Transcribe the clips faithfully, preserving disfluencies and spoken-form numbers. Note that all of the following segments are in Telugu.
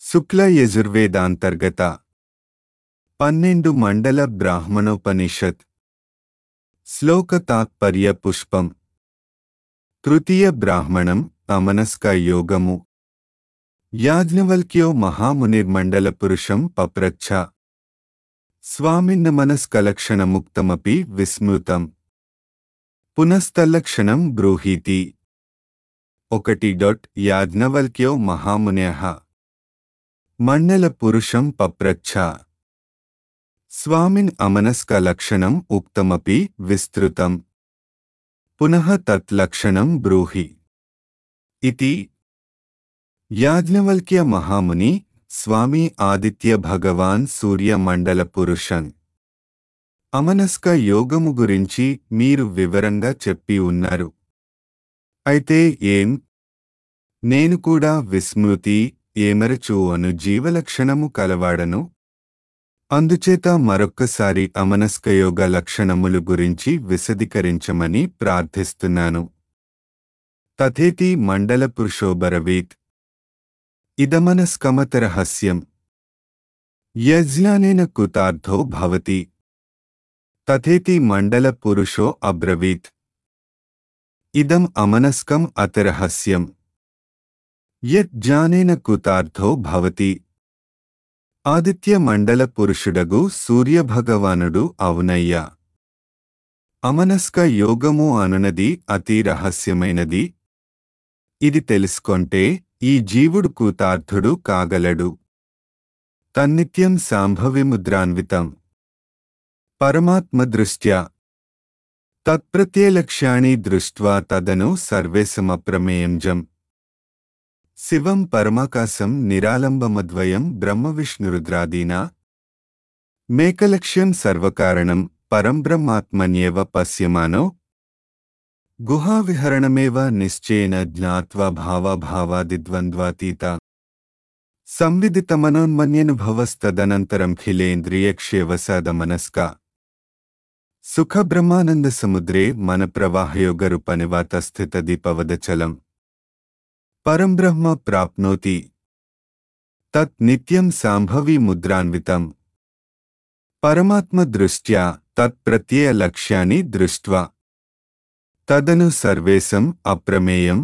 శుక్ల యజుర్వేదాంతర్గత పన్నెండు మండల బ్రాహ్మణోపనిషత్ శ్లోక తాత్పర్య పుష్పం తృతీయ బ్రాహ్మణం అమనస్క యోగము యాజ్ఞవల్క్యో మహామునిర్మండల పురుషం పప్రచ్ఛ స్వామిన్నమనస్కలక్షణముక్తమపి విస్మృతం పునస్తల్లక్షణం బ్రూహీతి ఒకటి డొట్ యాజ్ఞవల్క్యో మహామునేః మండల పురుషం పప్రచ్ఛ స్వామిన్ అమనస్క లక్షణం ఉక్తమపి విస్తృతం పునః తత్ లక్షణం బ్రూహి ఇతి యాజ్ఞవల్క్య మహాముని స్వామి ఆదిత్య భగవాన్ సూర్య మండల పురుషన్ అమనస్క యోగము గురించి మీరు వివరంగా చెప్పి ఉన్నారు. అయితే ఏం నేను కూడా విస్మృతి ఏమరచు అను జీవలక్షణము కలవాడను. అందుచేత మరొక్కసారి అమనస్కయోగ లక్షణములు గురించి విశదీకరించమని ప్రార్థిస్తున్నాను. తథేతి మండల పురుషోబరవీత్ ఇదమనస్కమతరహస్యం యజ్ఞానేన కృతార్థో భవతి తథేతి మండల పురుషో అబ్రవీత్ ఇదం అమనస్కం అతరహస్యం యత్ జ్ఞానేన కృతార్థో భవతి. ఆదిత్య మండల పురుషుడగు సూర్యభగవానుడు అవునయ్యా. అమనస్క యోగము అనునది అతి రహస్యమైనది. ఇది తెలుసుకొంటే ఈ జీవుడు కృతార్థుడు కాగలడు. తన్నిత్యం సాంభవిముద్రాన్వితం పరమాత్మదృష్ట్యా తత్ప్రత్యలక్ష్యాణి దృష్ట్వా తదను సర్వేశమప్రమేయంజం శివం పరమాకాశం నిరాలంబమద్వయం బ్రహ్మవిష్ణురుద్రాదీనా మేకలక్ష్యం సర్వకారణం పరంబ్రహ్మాత్మన్యేవ పశ్యమానో గుహావిహరణమేవ నిశ్చయేన జ్ఞాత్వా భావభావాదిద్వంద్వాతీత సంవిదితమనోన్మన్యనుభవస్తదనంతరం ఖిలేంద్రియక్షేవసాదమనస్క సుఖబ్రహ్మానందసముద్రే మనప్రవాహయోగరుపనివాతస్థితదీపవదచలం పరంబ్రహ్మ ప్రాప్నోతి తత్ నిత్యం సాంభవి ముద్రాన్వితం పరమాత్మదృష్ట్యా తత్ ప్రత్యయ లక్ష్యాన్ని దృష్ట్వా తదను సర్వేశం అప్రమేయం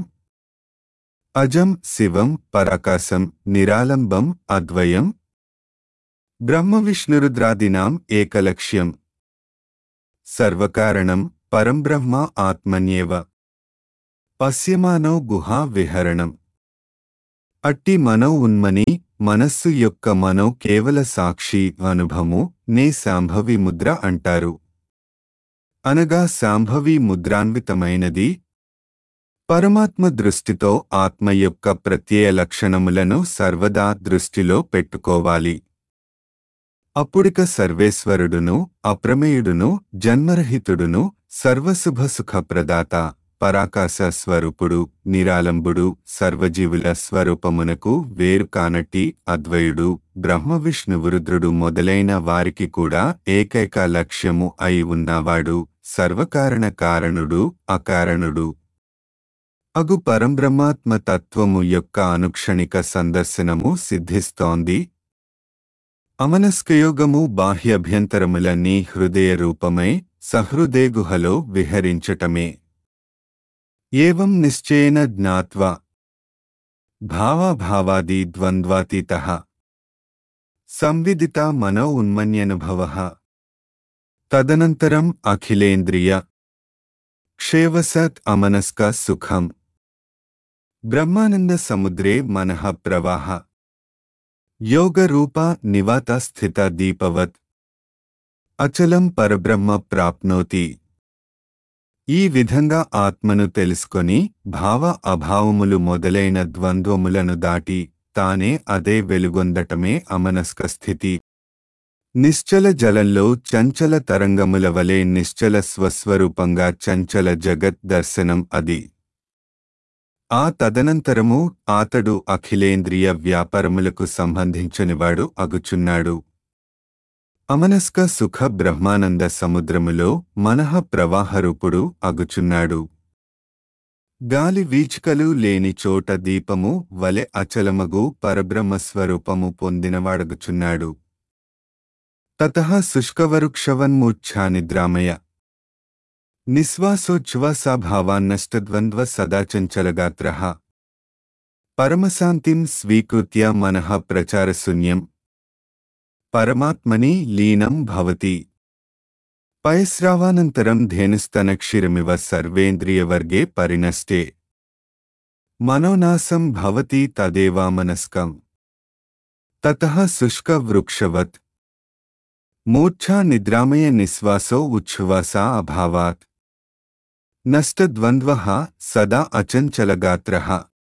అజం శివం పరాకాశం నిరాలంబం అద్వయం బ్రహ్మవిష్ణురుద్రాదీనాం ఏకలక్ష్యం సర్వకారణం పరంబ్రహ్మ ఆత్మన్యేవ పశ్యమానో గుహా విహరణం. అట్టి మనో ఉన్మని మనస్సు యొక్క మనో కేవల సాక్షి అనుభవము నే శాంభవి ముద్ర అంటారు. అనగా శాంభవి ముద్రాన్వితమైనది. పరమాత్మ దృష్టితో ఆత్మ యొక్క ప్రత్యయ లక్షణములను సర్వదా దృష్టిలో పెట్టుకోవాలి. అప్పుడిక సర్వేశ్వరుడును అప్రమేయుడును జన్మరహితుడును సర్వశుభసుఖప్రదాత పరాకాశ స్వరూపుడు నిరాలంబుడు సర్వజీవుల స్వరూపమునకు వేరు కానట్టి అద్వయుడు బ్రహ్మవిష్ణువురుద్రుడు మొదలైన వారికి కూడా ఏకైక లక్ష్యము అయి ఉన్నవాడు సర్వకారణ కారణుడు అకారణుడు అగు పరంబ్రహ్మాత్మ తత్వము యొక్క అనుక్షణిక సందర్శనము సిద్ధిస్తోంది. అమనస్కయోగము బాహ్యభ్యంతరములన్నీ హృదయ రూపమై సహృదయగుహలో విహరించటమే. ఏవం నిశ్చయేన జ్ఞాత్వా భావాభావాది ద్వంద్వాతీతః సంవిదిత మనో ఉన్మన్యనుభవః తదనంతరం అఖిలేంద్రియ క్షేవసత్ అమనస్క సుఖం బ్రహ్మానంద సముద్రే మనః ప్రవాహ యోగరూప నివాత స్థిత దీపవత్ అచలం పరబ్రహ్మ ప్రాప్నోతి. ఈ విధంగా ఆత్మను తెలుసుకొని భావ అభావములు మొదలైన ద్వంద్వములను దాటి తానే అదే వెలుగొందటమే అమనస్క స్థితి. నిశ్చల జలంలో చంచల తరంగముల వలె నిశ్చల స్వస్వరూపంగా చంచల జగత్ దర్శనం అది. ఆ తదనంతరము ఆతడు అఖిలేంద్రియ వ్యాపారములకు సంబంధించనివాడు అగుచున్నాడు. అమనస్క సుఖ బ్రహ్మానంద సముద్రములో మనః ప్రవాహరూపుడు అగుచున్నాడు. గాలి వీచికలు లేని చోట దీపము వలె అచలమగు పరబ్రహ్మస్వరూపము పొందినవాడగుచున్నాడు. తతః శుష్కవరుక్షవన్మూర్ఛానిద్రామయ నిశ్వాసోచ్ఛ్వాసాభావాన్నష్టద్వంద్వ సదాచంచలగాత్రః పరమశాంతిం స్వీకృత్య మనః ప్రచారశూన్యం పరమాత్మని లీనం భవతి. పయస్రావానంతరం ధేనుస్తనక్షీరమివ సర్వేంద్రియవర్గే పరినష్టే మనోనాశం భవతి తదేవామనస్కం. తతః శుష్కవృక్షవత్ మూర్ఛా నిద్రామయ నిశ్వాసో ఉచ్ఛ్వాసా అభావాత్ నష్టద్వంద్వః సదా అచంచలగాత్రః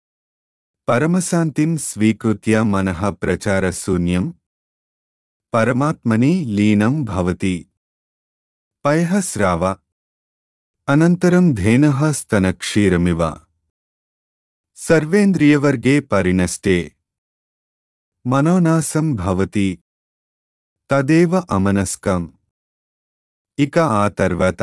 పరమశాంతిం స్వీకృత్య మనః ప్రచారశూన్యం పరమాత్మని లీనం భవతి. పయః స్రావ అనంతరం ధేనః స్తనక్షీరమివ సర్వేంద్రియవర్గే పరినష్టే మనోనాశం భవతి తదేవ అమనస్కం. ఇక ఆ తర్వాత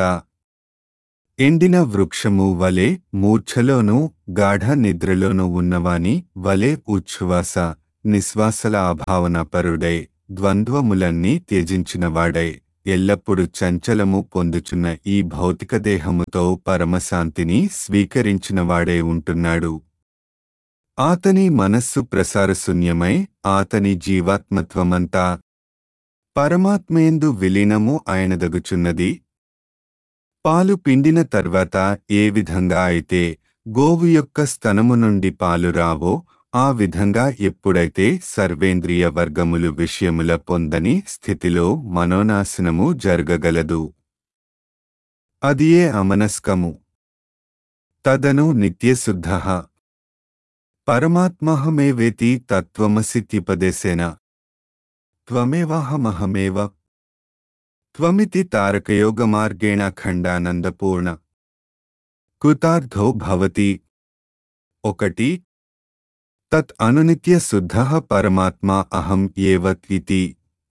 ఎండిన వృక్షము వలె మూర్ఛలోనూ గాఢ నిద్రలోనూ ఉన్నవాని వలె ఉచ్ఛ్వాస నిశ్వాసల అభావన పరుడై ద్వంద్వములన్నీ త్యజించినవాడై ఎల్లప్పుడూ చంచలము పొందుచున్న ఈ భౌతిక దేహముతో పరమశాంతిని స్వీకరించినవాడై ఉంటున్నాడు. ఆతని మనస్సు ప్రసారశూన్యమై ఆతని జీవాత్మత్వమంతా పరమాత్మయందు విలీనము ఆయనదగుచున్నది. పాలు పిండిన తర్వాత ఏ విధంగా అయితే గోవు యొక్క స్తనము నుండి పాలు రావో ఆ విధంగా ఎప్పుడైతే సర్వేంద్రియ వర్గములు విషయముల పొందని స్థితిలో మనోనాశనము జరగగలదు. అదియే అమనస్కము. తదను నిత్యశుద్ధః పరమాత్మహమేవేతి తత్వమసిత్యుపదేశేన త్వమేవాహమహమేవ త్వమితి తారకయోగమార్గేణ ఖండానందపూర్ణ కృతార్థో భవతి. ఒకటి తత్ అనునిత్య శుద్ధః పరమాత్మా అహం ఏవ ఇతి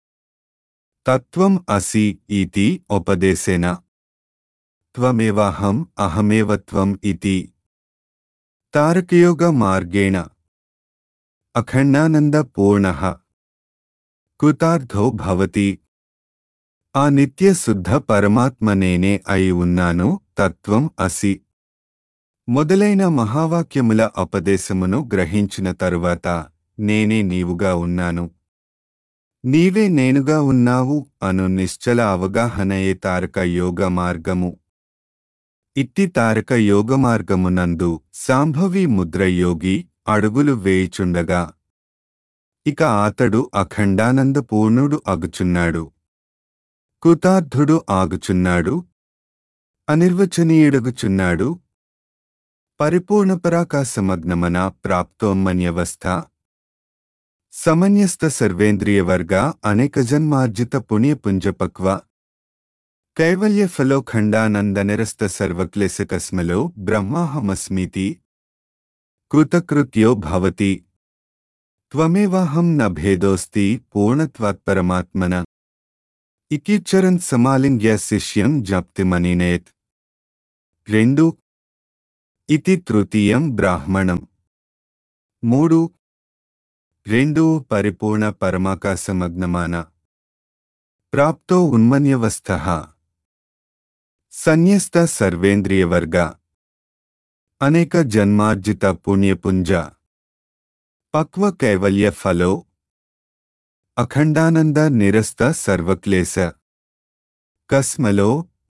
తత్వం అసి ఇతి ఉపదేశేన త్వమేవాహం అహమేవ త్వం ఇతి తారకయోగ మార్గేణ అఖండానంద పూర్ణః కృతార్థో భవతి. ఆ నిత్య శుద్ధ పరమాత్మ నేనే అయి ఉన్నాను, తత్వం అసి మొదలైన మహావాక్యముల ఉపదేశమును గ్రహించిన తరువాత నేనే నీవుగా ఉన్నాను, నీవే నేనుగా ఉన్నావు అను నిశ్చల అవగాహనయే తారక యోగ మార్గము. ఇట్టి తారక యోగ మార్గమునందు సాంభవి ముద్రయోగి అడుగులు వేయుచుండగా ఇక ఆతడు అఖండానంద పూర్ణుడు అగుచున్నాడు, కృతార్థుడు ఆగుచున్నాడు, అనిర్వచనీయుడగుచున్నాడు. పరిపూర్ణ పరాకాశమగ్నమన ప్రాప్తోన్మన్యవస్థ సమన్యస్త సర్వేంద్రియవర్గ అనేక జన్మార్జిత పుణ్యపుంజపక్వ కైవల్య ఫలోఖండానందనిరస్త సర్వక్లేశకస్మలో బ్రహ్మాహమస్మీతి కృతకృత్యో భవతి. త్వమేవాహం న భేదోస్తి పూర్ణత్వాత్పరమాత్మన ఇకిచ్చరన్ సమాలింగ్య శిష్యం జప్తిమనినేత్. రెండు ఇతి తృతీయం బ్రాహ్మణం. మూడు రెండు పరిపూర్ణ పరమాకాశమగ్నమాన ప్రాప్తో ఉన్మన్యవస్థః సన్యస్త సర్వేంద్రియవర్గ అనేక జన్మార్జిత పుణ్యపుంజ పక్వ కైవల్య ఫలో అఖండానంద నిరస్త సర్వక్లేశ కస్మలో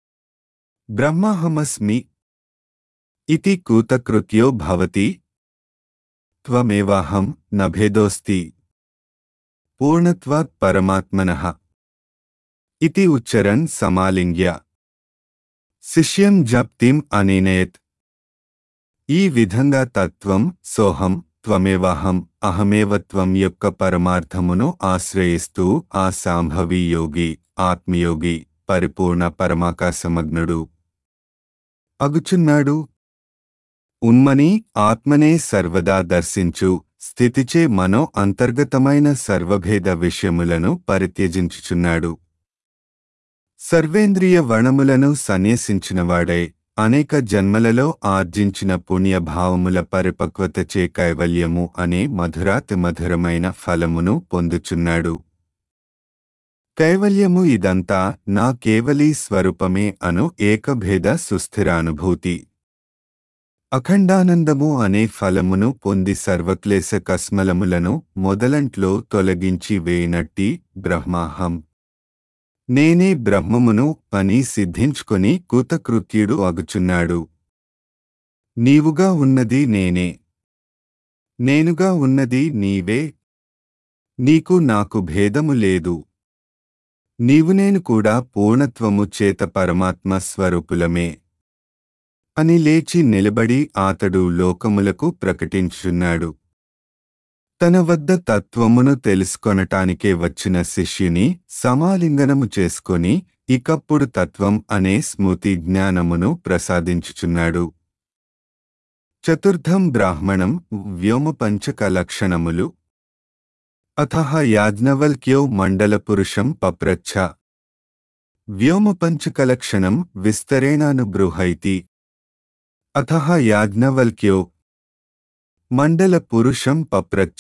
బ్రహ్మాహమస్మి ఇతి కృతకృత్యో భవతి. త్వమేవాహం న భేదోస్తి పూర్ణత్వాత్ పరమాత్మనః ఇతి ఉచ్చరన్ సమాలింగ్య శిష్యం జప్తిం అనినేత్. ఈ విధంగా తత్వం, సోహం, త్వమేవాహం, అహమేవ త్వం యొక్క పరమార్థమును ఆశ్రయిస్తూ ఆ సాంభవి యోగి, ఆత్మయోగి, పరిపూర్ణ పరమాకాశమగ్నుడు అగుచున్నాడు. ఉన్మని ఆత్మనే సర్వదా దర్శించు స్థితిచే మనో అంతర్గతమైన సర్వభేద విషయములను పరిత్యజించుచున్నాడు. సర్వేంద్రియ వణములను సన్యసించినవాడై అనేక జన్మలలో ఆర్జించిన పుణ్యభావముల పరిపక్వతచే కైవల్యము అనే మధురాతి మధురమైన ఫలమును పొందుచున్నాడు. కైవల్యము ఇదంతా నా కేవలీ స్వరూపమే అను ఏకభేద సుస్థిరానుభూతి. అఖండానందము అనే ఫలమును పొంది సర్వక్లేశ కస్మలములను మొదలంట్లో తొలగించి వేయనట్టి బ్రహ్మాహం నేనే బ్రహ్మమును అని సిద్ధించుకొని కృతకృత్యుడు అగుచున్నాడు. నీవుగా ఉన్నది నేనే, నేనుగా ఉన్నది నీవే, నీకు నాకు భేదము లేదు. నీవు నేను కూడా పూర్ణత్వము చేత పరమాత్మ స్వరూపులమే అని లేచి నిలబడి ఆతడు లోకములకు ప్రకటించుచున్నాడు. తన వద్ద తత్వమును తెలుసుకొనటానికే వచ్చిన శిష్యుని సమాలింగనము చేసుకొని ఇకప్పుడు తత్వం అనే స్మృతి జ్ఞానమును ప్రసాదించుచున్నాడు. చతుర్థం బ్రాహ్మణం వ్యోమపంచక లక్షణములు. అథః యాజ్ఞవల్క్యో మండలపురుషం పప్రచ్ఛ వ్యోమపంచకలక్షణం విస్తరేణానుబృహైతి. అథః యాజ్ఞవల్క్యో మండలపురుషం పప్రచ్ఛ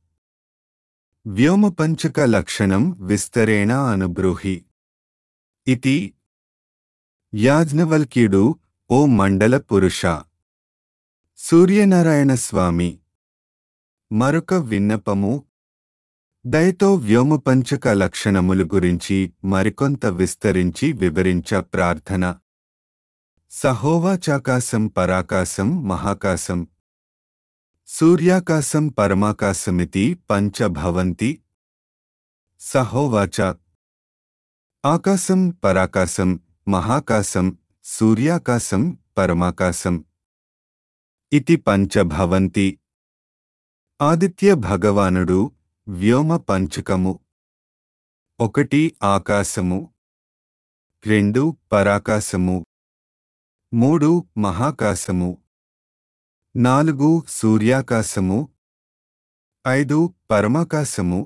వ్యోమపంచక లక్షణం విస్తరేణ అనుబ్రూహి ఇతి. యాజ్ఞవల్క్యుడు, ఓ మండల పురుష, సూర్యనారాయణ స్వామి, మరొక విన్నపము. దయతో వ్యోమపంచక లక్షణములు గురించి మరికొంత విస్తరించి వివరించ ప్రార్థన. సహోవాచాకాశం పరాకాశం మహాకాశం సూర్యాకాశం పరమాకాశమితి పంచ భవంతి. సహోవాచ ఆకాశం పరాకాశం మహాకాశం సూర్యాకాశం పరమాకాశం ఇతి పంచ భవంతి. ఆదిత్య భగవానుడు వ్యోమ పంచకము. ఒకటి ఆకాశము, రెండు పరాకాశము, మూడు మహాకాశము, నాలుగు సూర్యాకాశము, ఐదు పరమాకాశము,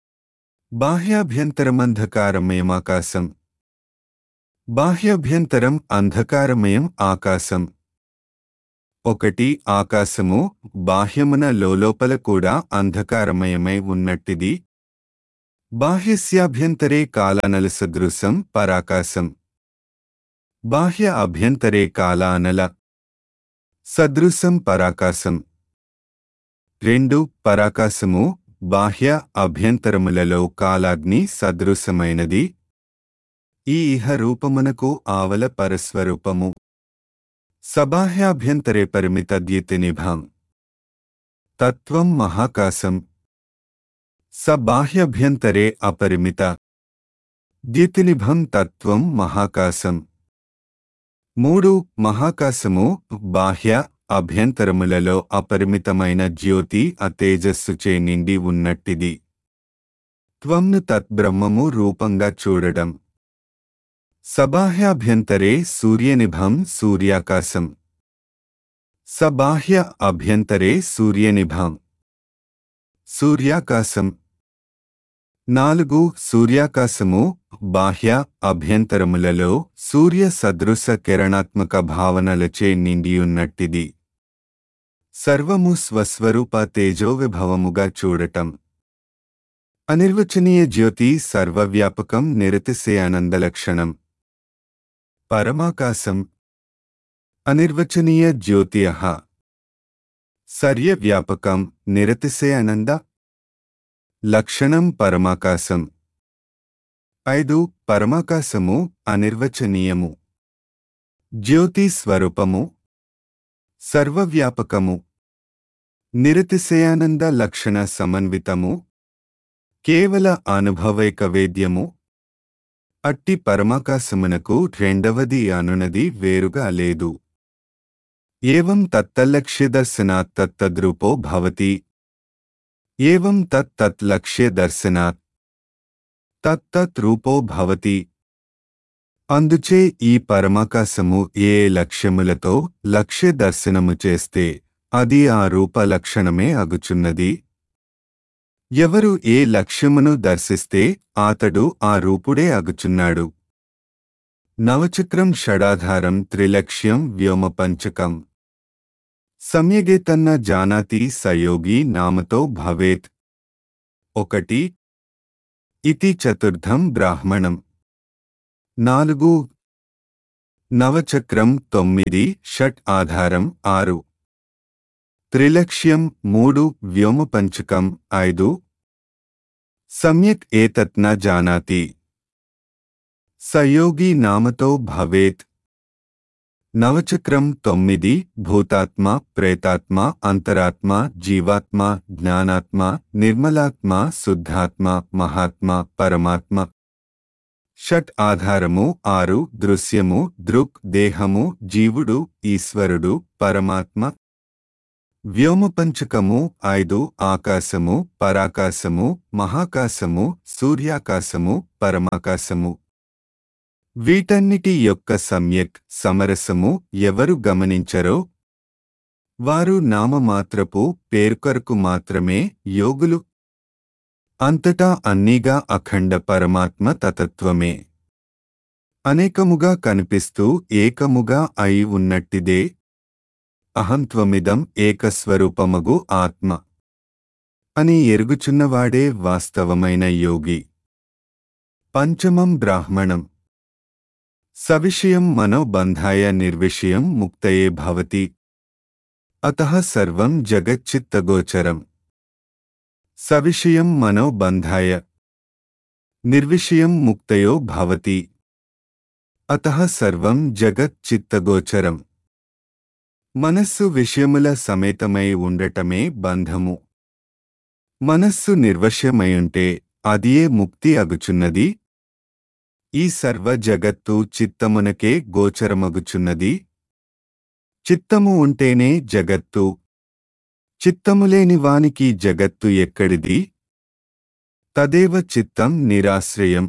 బాహ్యాభ్యంతరమంధకారమయమాకాశం. బాహ్యాభ్యంతరం అంధకారమయం ఆకాశం. ఒకటి ఆకాశము బాహ్యమున లోలోపల కూడా అంధకారమయమై ఉన్నట్టిది. బాహ్యస్యాభ్యంతరే కాలానలసదృశం పరాకాశం. బాహ్య అభ్యంతరే కాలానల సదృశం పరాకాశం. రెండు పరాకాశము బాహ్య అభ్యంతరములలో కాలాగ్ని సదృశమైనది. ఈ ఇహ రూపమునకు ఆవల పరస్వరూపము. సబాహ్యాభ్యంతరే పరిమిత ద్యుతినిభం తత్వం మహాకాశం. సబాహ్యభ్యంతరే అపరిమిత ద్యుతినిభం తత్వం మహాకాశం. మూడు మహాకాశము బాహ్య అభ్యంతరములలో అపరిమితమైన జ్యోతి ఆ తేజస్సుచే నిండి ఉన్నట్టిది. త్వంను తద్బ్రహ్మము రూపంగా చూడడం. సబాహ్యాభ్యంతరే సూర్యనిభం సూర్యాకాశం. సబాహ్య అభ్యంతరే సూర్యనిభం సూర్యాకాశం. నాలుగు సూర్యాకాశము బాహ్య అభ్యంతరములలో సూర్య సదృశ కిరణాత్మక భావనలచే నిండియున్నట్టిది. సర్వము స్వస్వరూప తేజోవిభవముగా చూడటం. అనిర్వచనీయ జ్యోతి సర్వవ్యాపకం నిరతిశయానందలక్షణం. పరమాకాశం. అనిర్వచనీయ జ్యోతిః సర్వవ్యాపకం నిరతిశయానంద లక్షణం పరమాకాశం. ఐదు పరమాకాశము అనిర్వచనీయము. జ్యోతి స్వరూపము. సర్వవ్యాపకము. నిరతిశయానంద లక్షణ సమన్వితము. కేవల అనుభవైక వేద్యము. అట్టి పరమాకాశమునకు రెండవది అనునది వేరుగా లేదు. ఏవం తత్తల్లక్ష్యదర్శనాత్ తత్తద్రూపో భవతి. ఏవం తత్ తత్ లక్ష్యదర్శనాత్ తత్తత్ రూపో భవతి. అందుచే ఈ పరమాకాశము ఏ లక్ష్యములతో లక్ష్య దర్శనము చేస్తే అది ఆ రూప లక్షణమే అగుచున్నది. ఎవరు ఏ లక్ష్యమును దర్శిస్తే ఆతడు ఆ రూపుడే అగుచున్నాడు. నవచక్రం షడాధారం త్రిలక్ష్యం వ్యోమపంచకం సమ్యగేతన్న జానాతి సయోగి నామతో భవేత్. ఒకటి ఇతి చతుర్థం బ్రాహ్మణం. నాలుగు నవచక్రం తొమ్మిది, షట్ ఆధారం ఆరు, త్రిలక్ష్యం మూడు, వ్యోమపంచకం ఐదు. సమ్యక్ ఏతత్ న జానాతి సయోగి నామతో భవేత్. నవచక్రం తొమ్మిది, భూతాత్మ, ప్రేతాత్మ, అంతరాత్మ, జీవాత్మ, జ్ఞానాత్మ, నిర్మలాత్మ, శుద్ధాత్మ, మహాత్మ, పరమాత్మ. షట్ ఆధారము ఆరు, దృశ్యము, దృక్, దేహము, జీవుడు, ఈశ్వరుడు, పరమాత్మ. వ్యోమపంచకము ఐదు, ఆకాశము, పరాకాశము, మహాకాశము, సూర్యాకాశము, పరమాకాశము. వీటన్నిటి యొక్క సమ్యక్ సమరసము ఎవరు గమనించరో వారు నామమాత్రపు పేర్కొరకు మాత్రమే యోగులు. అంతటా అన్నీగా అఖండ పరమాత్మ తతత్వమే అనేకముగా కనిపిస్తూ ఏకముగా అయి ఉన్నట్టిదే అహంత్వమిదం ఏకస్వరూపమగు ఆత్మ అని ఎరుగుచున్నవాడే వాస్తవమైన యోగి. పంచమం బ్రాహ్మణం. సవిషయం మనోబంధాయ నిర్విషయం ముక్తయే భవతి. అతః సర్వం జగచ్చిత్తగోచరం. సవిషయం మనోబంధాయ నిర్విషయం ముక్తయో భవతి. అతః సర్వం జగచ్చిత్తగోచరం. మనస్సు విషయముల సమేతమై ఉండటమే బంధము. మనస్సు నిర్వశ్యమయుంటే అదియే ముక్తి అగుచున్నది. ఈ సర్వ జగత్తు చిత్తమునకే గోచరమగుచున్నది. చిత్తము ఉంటేనే జగత్తు. చిత్తములేని వానికి జగత్తు ఎక్కడిది? తదేవ చిత్తం నిరాశ్రయం.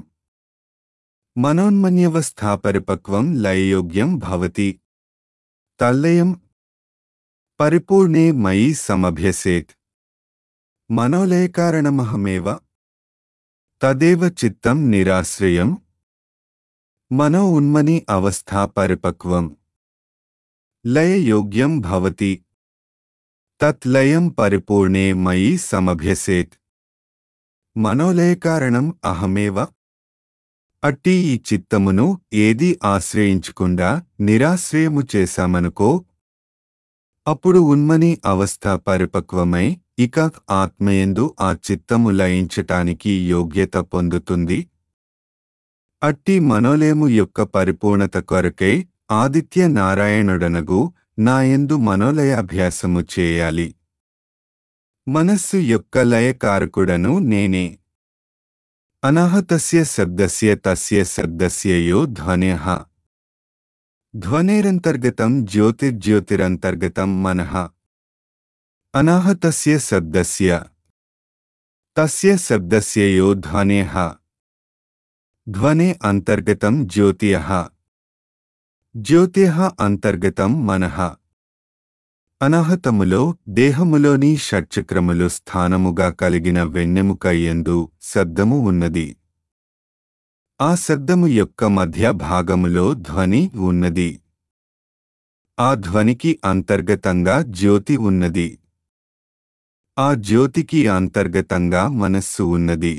మనోన్మన్యవస్థాపరిపక్వం లయయోగ్యం భవతి. తల్లయం పరిపూర్ణే మయి సమభ్యసేత్. మనోలయకారణమహమేవ. తదేవ చిత్తం నిరాశ్రయం. మనో ఉన్మని అవస్థా పరిపక్వం లయయోగ్యం భవతి. తత్ లయం పరిపూర్ణే మయి సమభ్యసేత్. మనోలయకారణం అహమేవ. అట్టి ఈ చిత్తమును ఏది ఆశ్రయించకుండా నిరాశ్రయము చేశామనుకో అప్పుడు ఉన్మని అవస్థ పరిపక్వమై ఇక ఆత్మయందు ఆ చిత్తము లయించటానికి యోగ్యత పొందుతుంది. అట్టి మనోలయము యొక్క పరిపూర్ణత కొరకై ఆదిత్య నారాయణుడనగు నాయందు మనోలయాభ్యాసము చేయాలి. మనస్సు యొక్క లయకారకుడను నేనే. అనాహతస్య శబ్దస్య తస్య శబ్దస్యయో ధ్వన్యః. ధ్వనేరంతర్గతం జ్యోతిర్జ్యోతిరంతర్గతం మనః. అనాహతస్య శబ్దస్య తస్య శబ్దస్యయో ధ్వన్యః. ధ్వనే అంతర్గతం జ్యోతియః. జ్యోతిః అంతర్గతం మనః. అనాహతములో దేహములోని షట్చక్రములు స్థానముగా కలిగిన వెన్నెముక యందు శబ్దము ఉన్నది. ఆ శబ్దము యొక్క మధ్య భాగములో ధ్వని ఉన్నది. ఆ ధ్వనికి అంతర్గతంగా జ్యోతి ఉన్నది. ఆ జ్యోతికి అంతర్గతంగా మనస్సు ఉన్నది.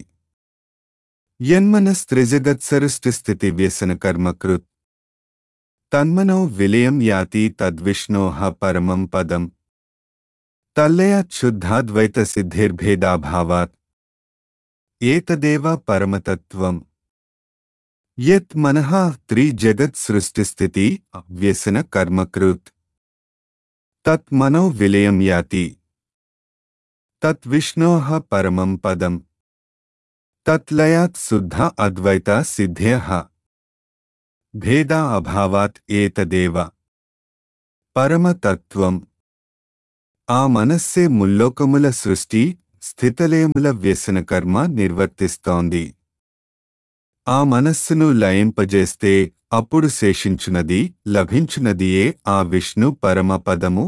యన్మనస్త్రిజగత్సరుష్టిస్థితి వ్యసనకర్మకృత్ తన్మనో విలయం యాతి తద్విష్ణోః పరమం పదం. తల్లయాత్ శుద్ధాద్వైత సిద్ధిర్భేదాభావాత్. ఏతదేవ పరమతత్వం. యత్ మనః త్రిజగత్సృష్టిస్థితి వ్యసనకర్మకృత్ తత్ మనో విలయం యాతి. తత్ విష్ణోః పరమం పదం. తత్ లయాత్ శుద్ధ అద్వైత సిద్ధ్యః భేదా అభావాత్. ఏతదేవ పరమతత్వం. ఆ మనస్సే ముల్లోకముల సృష్టి స్థితలయముల వ్యసనకర్మ నిర్వర్తిస్తోంది. ఆ మనస్సును లయింపజేస్తే అప్పుడు శేషించునది లభించునదియే ఆ విష్ణు పరమపదము.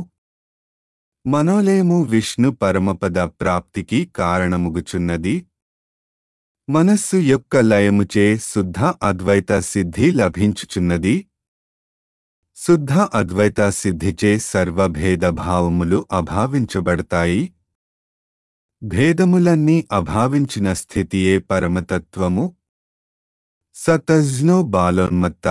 మనోలయము విష్ణు పరమపద ప్రాప్తికి కారణముగుచున్నది. మనస్సు యొక్క లయముచే శుద్ధ అద్వైత సిద్ధి లభించుచున్నది. శుద్ధ అద్వైత సిద్ధిచే సర్వభేద భావములు అభావించబడతాయి. భేదములన్నీ అభావించిన స్థితియే పరమతత్వము. సతజ్ఞో బాలోన్మత్త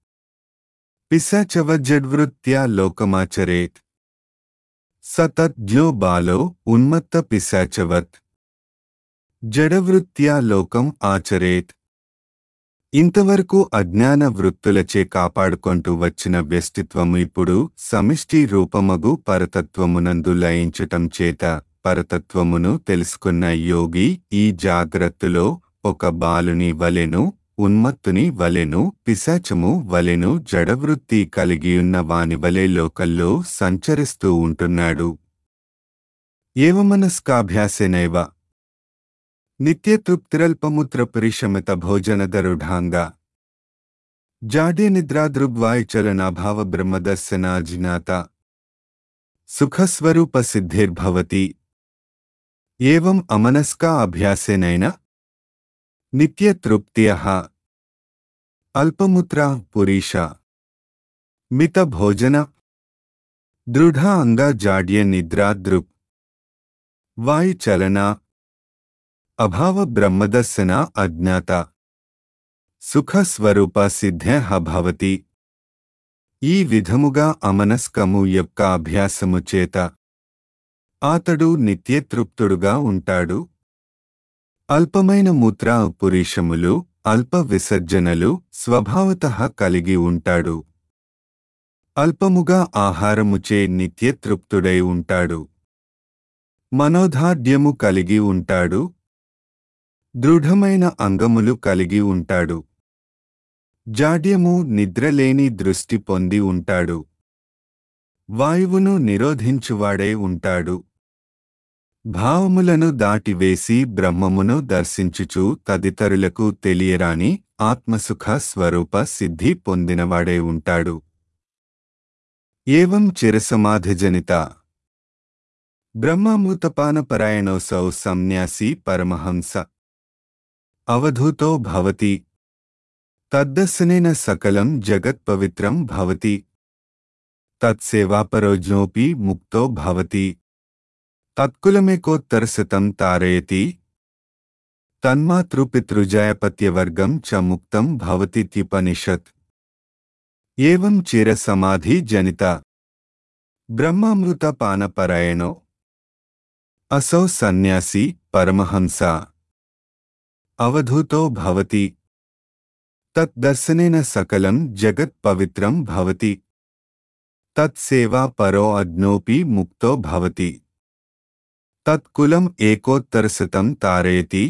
పిశాచవజ్జడ్వృత్యా లోకమాచరేత్. సతజ్ఞో బాలో ఉన్మత్త పిశాచవత్ జడవృత్యా లోకం ఆచరేత్. ఇంతవరకు అజ్ఞాన వృత్తులచే కాపాడుకొంటూ వచ్చిన వ్యష్టిత్వము ఇప్పుడు సమిష్టి రూపమగు పరతత్వమునందు లయించటం చేత పరతత్వమును తెలుసుకున్న యోగి ఈ జాగ్రత్తలో ఒక బాలుని వలెను, ఉన్మత్తుని వలెను, పిశాచము వలెను జడవృత్తి కలిగియున్న వాని వలె లోకల్లో సంచరిస్తూ ఉంటున్నాడు. ఏవమనస్కాభ్యాసేనైవ నిత్యతృప్తిరల్పముత్రపరిశమిత భోజనదరుఢాంగ జాడ్యనిద్రాదృగ్వాయుచలనాభావ బ్రహ్మదర్శనాజ్ఞాత సుఖస్వరూపసిద్ధిర్భవతి. ఏవం అమనస్కా అభ్యాసేనైన నిత్యతృప్త్యః అల్పముత్ర పురీష మితభోజన దృఢ అంగ జాడ్య నిద్రా దృక్ వాయుచలన అభావ బ్రహ్మదర్శన అజ్ఞాత సుఖస్వరూప సిద్ధ్యః భవతి. ఈ విధముగా అమనస్కము యొక్క అభ్యాసము చేత అతడు నిత్యతృప్తుడుగా ఉంటాడు. అల్పమైన మూత్ర పురీషములు, అల్ప విసర్జనలు స్వభావతః కలిగి ఉంటాడు. అల్పముగా ఆహారముచే నిత్యతృప్తుడై ఉంటాడు. మనోధార్ఢ్యము కలిగి ఉంటాడు. దృఢమైన అంగములు కలిగి ఉంటాడు. జాడ్యము నిద్రలేని దృష్టి పొంది ఉంటాడు. వాయువును నిరోధించువాడై ఉంటాడు. భావములను దాటివేసి బ్రహ్మమును దర్శించుచు తదితరులకు తెలియరాని ఆత్మసుఖ స్వరూప సిద్ధి పొందినవాడై ఉంటాడు. ఏవం చిరసమాధిజనిత బ్రహ్మామృతపానపరాయణోసౌ సన్యాసి పరమహంస అవధూతో భవతి. తద్దర్శనేన సకలం జగత్పవిత్రం భవతి. తత్సేవాపరోజ్ఞోపి ముక్తో భవతి. తత్కులమేకోత్తరశతం తారయతి. తన్మాతృపితృజాయపత్యవర్గం చ ముక్తం భవతిత్యుపనిషత్. ఏవం చిరసమాధి జనిత బ్రహ్మామృతపానపరాయణో అసౌ సన్యాసి పరమహంస అవధూతో భవతి. తద్దర్శనేన సకలం జగత్ పవిత్రం భవతి. తత్సేవా పరో అజ్ఞోపి ముక్తో భవతి. తత్కులం ఏకోత్తరశతం తారయతి.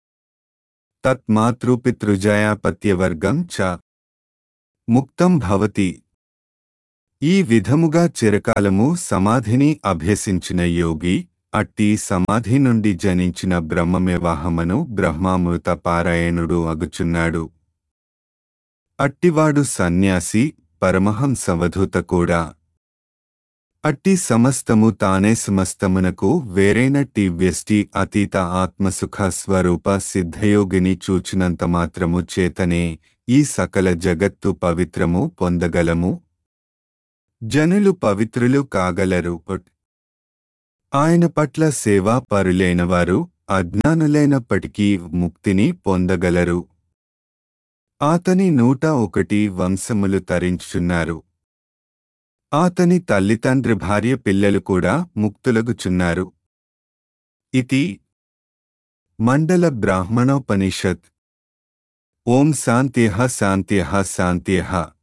తత్మాతృపితృజాయాపత్యవర్గం చ ముక్తం భవతి. ఈ విధముగా చిరకాలము సమాధిని అభ్యసించిన యోగి అట్టి సమాధి నుండి జనించిన బ్రహ్మమేవాహమను బ్రహ్మామృత పారాయణుడు అగుచున్నాడు. అట్టివాడు సన్యాసి పరమహంసవధూత కూడా. అట్టి సమస్తము తానే సమస్తమునకు వేరైనట్టి వ్యష్టి అతీత ఆత్మసుఖ స్వరూప సిద్ధయోగిని చూచినంత మాత్రము చేతనే ఈ సకల జగత్తు పవిత్రము పొందగలము. జనులు పవిత్రులు కాగలరు. ఆయన పట్ల సేవా పరులైనవారు అజ్ఞానులైనప్పటికీ ముక్తిని పొందగలరు. ఆతని నూట ఒకటి వంశములు తరించుచున్నారు. ఆతని తల్లిదండ్రి భార్య పిల్లలు కూడా ముక్తులగుచున్నారు. ఇతి మండల బ్రాహ్మణోపనిషత్. ఓం శాంత్యః శాంత్యః శాంత్యః.